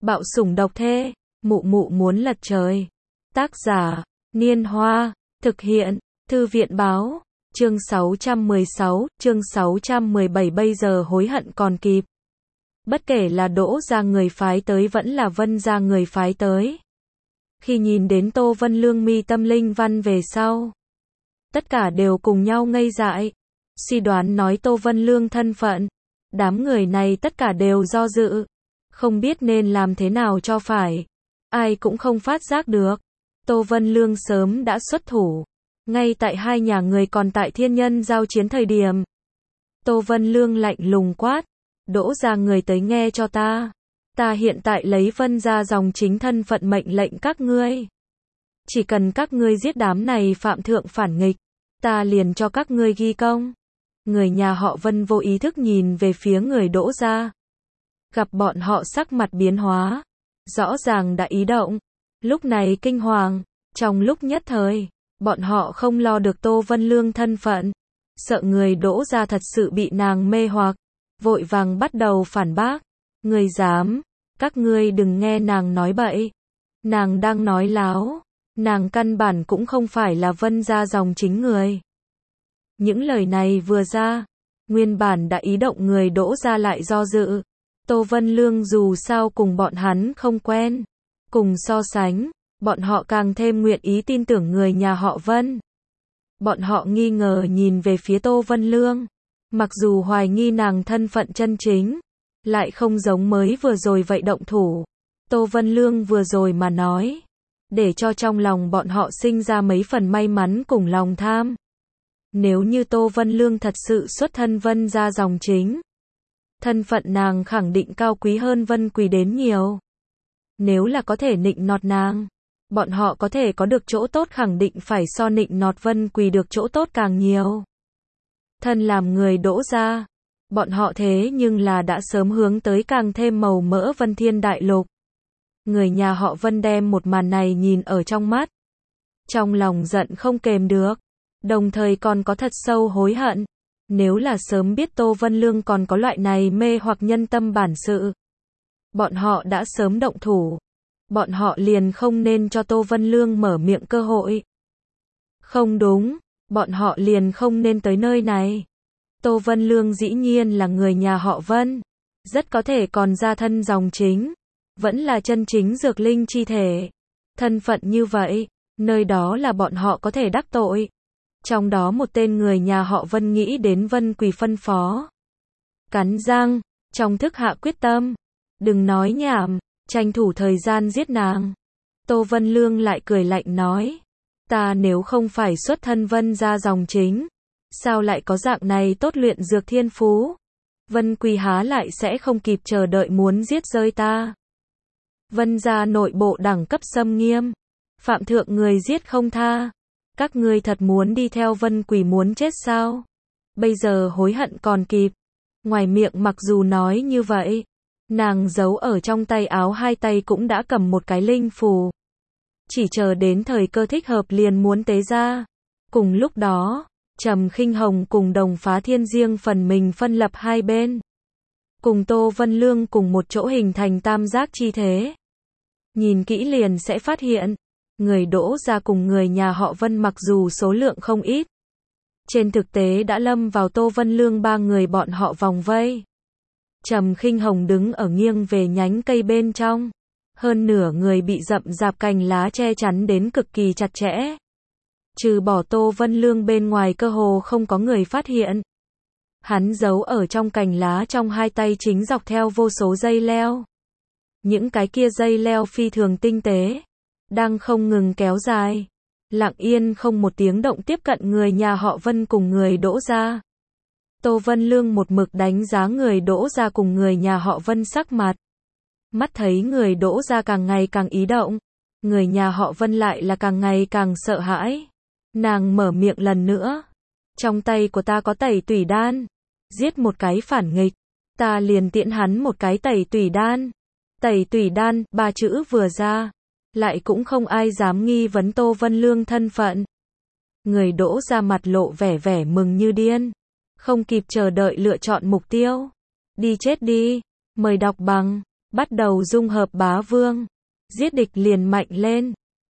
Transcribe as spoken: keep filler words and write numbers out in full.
Bạo sủng độc thê, mụ mụ muốn lật trời. Tác giả, Niên Hoa, thực hiện, Thư viện báo, chương sáu trăm mười sáu, chương sáu trăm mười bảy bây giờ hối hận còn kịp. Bất kể là Đỗ gia người phái tới vẫn là Vân gia người phái tới. Khi nhìn đến Tô Vân Lương mi tâm linh văn về sau, tất cả đều cùng nhau ngây dại, suy đoán nói Tô Vân Lương thân phận. Đám người này tất cả đều do dự, không biết nên làm thế nào cho phải. Ai cũng không phát giác được, Tô Vân Lương sớm đã xuất thủ, ngay tại hai nhà người còn tại thiên nhân giao chiến thời điểm. Tô Vân Lương lạnh lùng quát, Đỗ gia người tới nghe cho ta. Ta hiện tại lấy Vân gia dòng chính thân phận mệnh lệnh các ngươi. Chỉ cần các ngươi giết đám này phạm thượng phản nghịch, ta liền cho các ngươi ghi công. Người nhà họ Vân vô ý thức nhìn về phía người Đỗ gia. Gặp bọn họ sắc mặt biến hóa, rõ ràng đã ý động. Lúc này kinh hoàng, trong lúc nhất thời, bọn họ không lo được Tô Vân Lương thân phận, sợ người Đỗ gia thật sự bị nàng mê hoặc, vội vàng bắt đầu phản bác. Người dám, các ngươi đừng nghe nàng nói bậy. Nàng đang nói láo, nàng căn bản cũng không phải là Vân gia dòng chính người. Những lời này vừa ra, nguyên bản đã ý động người Đỗ gia lại do dự. Tô Vân Lương dù sao cùng bọn hắn không quen, cùng so sánh, bọn họ càng thêm nguyện ý tin tưởng người nhà họ Vân. Bọn họ nghi ngờ nhìn về phía Tô Vân Lương, mặc dù hoài nghi nàng thân phận chân chính, lại không giống mới vừa rồi vậy động thủ. Tô Vân Lương vừa rồi mà nói, để cho trong lòng bọn họ sinh ra mấy phần may mắn cùng lòng tham. Nếu như Tô Vân Lương thật sự xuất thân Vân gia dòng chính, thân phận nàng khẳng định cao quý hơn Vân Quỳ đến nhiều. Nếu là có thể nịnh nọt nàng, bọn họ có thể có được chỗ tốt khẳng định phải so nịnh nọt Vân Quỳ được chỗ tốt càng nhiều. Thân làm người Đỗ gia, bọn họ thế nhưng là đã sớm hướng tới càng thêm màu mỡ Vân Thiên Đại Lục. Người nhà họ Vân đem một màn này nhìn ở trong mắt, trong lòng giận không kềm được, đồng thời còn có thật sâu hối hận. Nếu là sớm biết Tô Vân Lương còn có loại này mê hoặc nhân tâm bản sự, bọn họ đã sớm động thủ. Bọn họ liền không nên cho Tô Vân Lương mở miệng cơ hội. Không đúng, bọn họ liền không nên tới nơi này. Tô Vân Lương dĩ nhiên là người nhà họ Vân, rất có thể còn ra thân dòng chính, vẫn là chân chính dược linh chi thể. Thân phận như vậy, nơi đó là bọn họ có thể đắc tội. Trong đó một tên người nhà họ Vân nghĩ đến Vân Quỳ phân phó. Cắn răng, trong thức hạ quyết tâm. Đừng nói nhảm, tranh thủ thời gian giết nàng. Tô Vân Lương lại cười lạnh nói. Ta nếu không phải xuất thân Vân gia dòng chính, sao lại có dạng này tốt luyện dược thiên phú? Vân Quỳ há lại sẽ không kịp chờ đợi muốn giết rơi ta. Vân gia nội bộ đẳng cấp xâm nghiêm, phạm thượng người giết không tha. Các ngươi thật muốn đi theo Vân Quỳ muốn chết sao? Bây giờ hối hận còn kịp. Ngoài miệng mặc dù nói như vậy, nàng giấu ở trong tay áo hai tay cũng đã cầm một cái linh phù. Chỉ chờ đến thời cơ thích hợp liền muốn tế ra. Cùng lúc đó, Trầm Khinh Hồng cùng Đồng Phá Thiên riêng phần mình phân lập hai bên. Cùng Tô Vân Lương cùng một chỗ hình thành tam giác chi thế. Nhìn kỹ liền sẽ phát hiện, người Đỗ gia cùng người nhà họ Vân mặc dù số lượng không ít, trên thực tế đã lâm vào Tô Vân Lương ba người bọn họ vòng vây. Trầm Khinh Hồng đứng ở nghiêng về nhánh cây bên trong, hơn nửa người bị rậm rạp cành lá che chắn đến cực kỳ chặt chẽ. Trừ bỏ Tô Vân Lương bên ngoài cơ hồ không có người phát hiện. Hắn giấu ở trong cành lá trong hai tay chính dọc theo vô số dây leo. Những cái kia dây leo phi thường tinh tế, đang không ngừng kéo dài, lặng yên không một tiếng động tiếp cận người nhà họ Vân cùng người Đỗ gia. Tô Vân Lương một mực đánh giá người Đỗ gia cùng người nhà họ Vân sắc mặt. Mắt thấy người Đỗ gia càng ngày càng ý động, người nhà họ Vân lại là càng ngày càng sợ hãi. Nàng mở miệng lần nữa. Trong tay của ta có tẩy tủy đan. Giết một cái phản nghịch, ta liền tiễn hắn một cái tẩy tủy đan. Tẩy tủy đan, ba chữ vừa ra, lại cũng không ai dám nghi vấn Tô Vân Lương thân phận. Người Đỗ gia mặt lộ vẻ vẻ mừng như điên, không kịp chờ đợi lựa chọn mục tiêu. Đi chết đi. Mời đọc bằng bắt đầu dung hợp bá vương. Giết địch liền mạnh lên.